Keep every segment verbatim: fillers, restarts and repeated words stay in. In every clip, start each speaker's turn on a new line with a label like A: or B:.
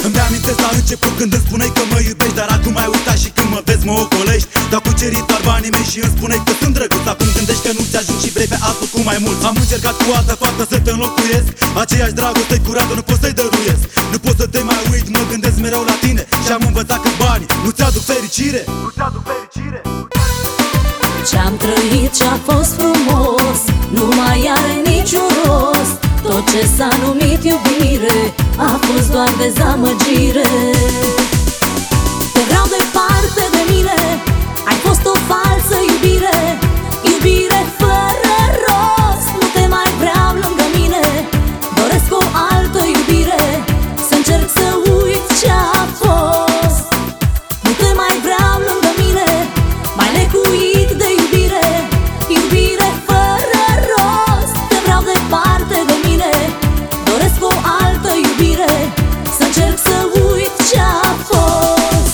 A: Îmi amintesc la început când îmi spuneai că mă iubești, dar acum ai uitat și când mă vezi mă ocolești. Dar cucerit doar banii mei și îmi spuneai că sunt drăguț. Acum gândești că nu-ți ajung și vrei pe altul cu mai mult. Am încercat cu altă fată să te înlocuiesc, aceeași dragoste curată nu pot să-i dăruiesc. Nu pot să te mai uit, mă gândesc mereu la tine și am învățat că banii nu-ți aduc fericire. Nu-ți aduc fericire.
B: Ce-am trăit ce-a fost frumos nu mai are niciun rost. Tot ce s-a numit iubire a fost doar dezamăgire. Te vreau departe de mine, ai fost o falsă iubire. Iubire fără rost, nu te mai vreau lângă mine. Doresc o altă iubire, să încerc să uit ce-a fost. Nu te mai vreau lângă mine, mai lecuit de iubire. Iubire fără rost, te vreau departe de mine. Doresc o altă iubire, să încerc să uit ce-a fost.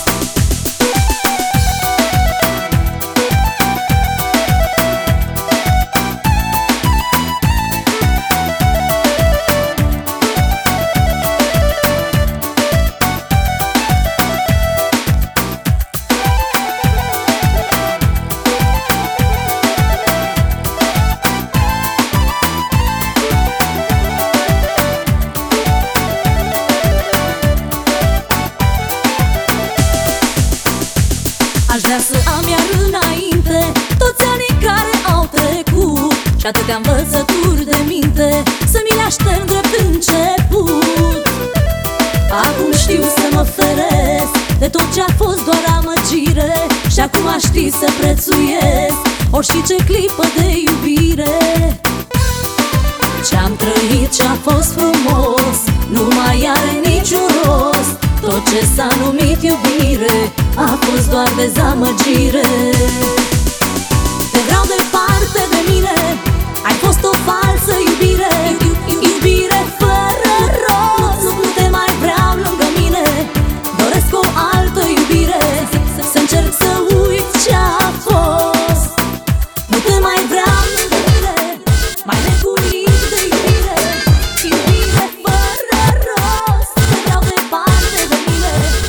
B: Aș vrea să am iar înainte toți anii care au trecut și atâtea învățături de minte să mi le așterg drept început. Acum știu să mă feresc de tot ce-a fost doar amăgire și acum aș ști să prețuiesc orice clipă de iubire. Ce-am trăit ce-a fost frumos nu mai are niciun rost. Tot ce s-a numit iubire a fost doar dezamăgire.